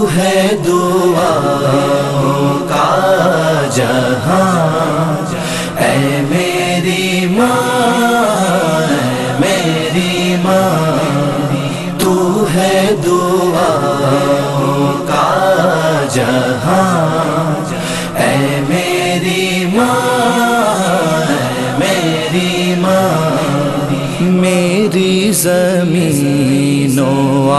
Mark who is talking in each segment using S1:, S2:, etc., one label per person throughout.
S1: ہے دعاؤں کا جہاں، اے میری ماں، اے میری ماں، تو ہے دعاؤں کا جہاں، اے میری ماں، اے میری ماں، میری زمین و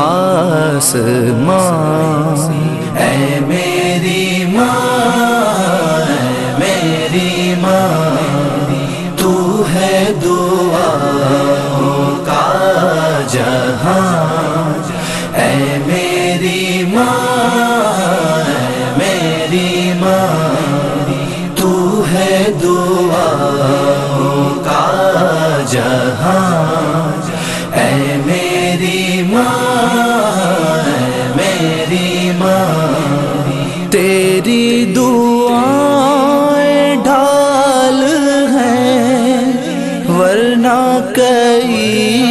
S1: آسمان، اے میری ماں، اے میری ماں، تو ہے دعاؤں کا جہاں، اے میری ماں، اے میری ماں، تو ہے دعاؤں کا جہاں، اے میری ماں، اے میری ماں، تیری دعائیں ڈھال ہیں ورنہ کئی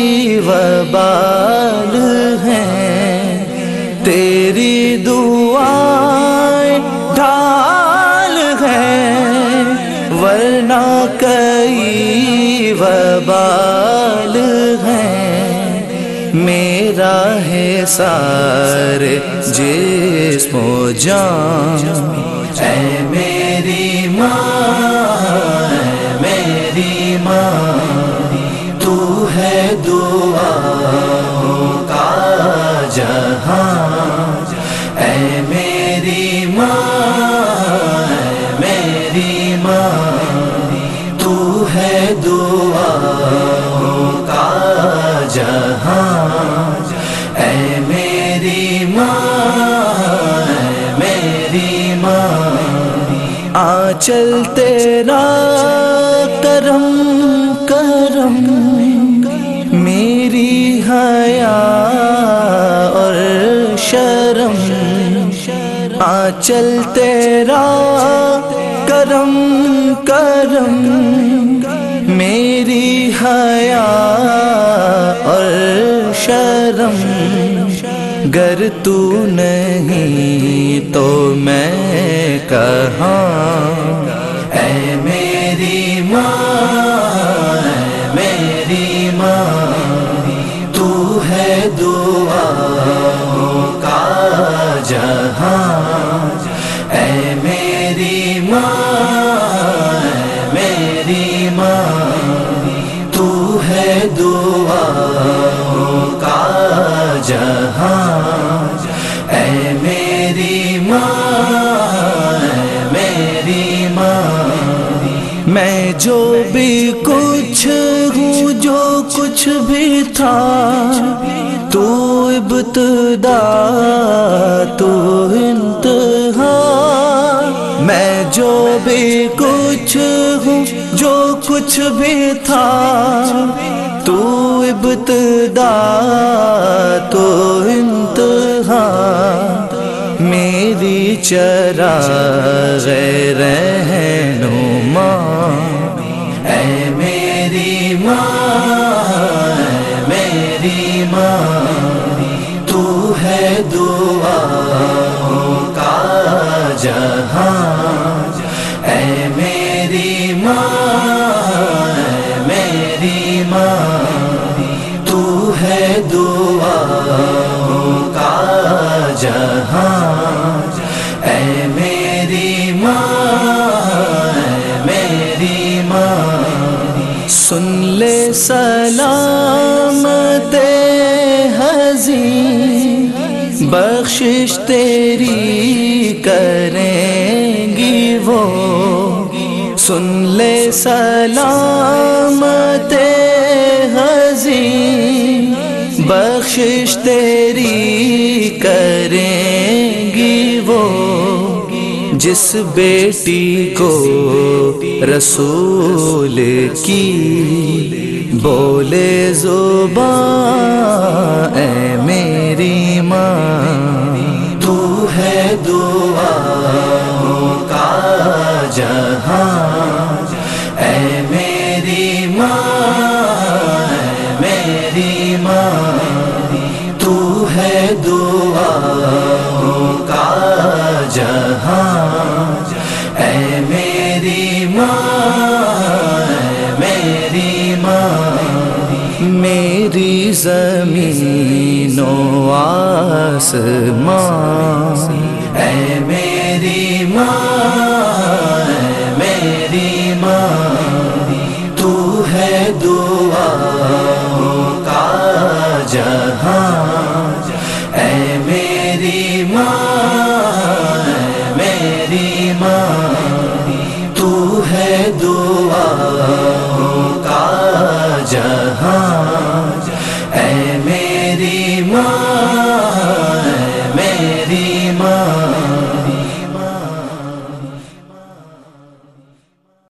S1: وبال ہیں، تیری دعائیں ڈھال ہیں ورنہ کئی وبال ہیں، میرا ہے سارے جسم و جان، اے میری ماں، اے میری ماں، تو ہے دعاؤں کا جہاں، اے میری ماں، اے میری ماں، تو ہے دعاؤں کا جہاں، اے میری ماں، اے میری ماں، آنچل تیرا کرم کرم، میری حیا اور شرم، آنچل تیرا کرم کرم، میری حیا اور شرم، گر تو نہیں تو میں کہاں، اے میری ماں، اے میری ماں، تو ہے دعاؤں کا جہاں، اے میری ماں، اے میری ماں، تو ہے دعاؤں کا جہاں، اے میری ماں، اے میری ماں، میں جو بھی کچھ ہوں، جو کچھ بھی تھا، تو ابتدا تو انتہا، میں جو بھی کچھ ہوں، جو کچھ بھی تھا، تو ابتدا تو انتہا، میری چراغ رہنما، اے میری ماں، اے میری ماں، تو ہے دعاؤں کا جہاں، اے میری ماں، اے میری ماں، تو ہے دعاؤں کا جہاں، اے میری ماں، اے میری ماں، سن لے سلامت حزین، بخشش تیری کریں گی وہ، سن لے سلامت حزین، بخشش تیری کریں گی وہ، جس بیٹی کو رسول کی بولے زبان، اے میری ماں، تو ہے دعاؤں کا جہاں، اے میری ماں، اے میری ماں، تو ہے دعاؤں کا زمین و آسمان، اے میری ماں، اے میری ماں، تو ہے دعاؤں کا جہاں،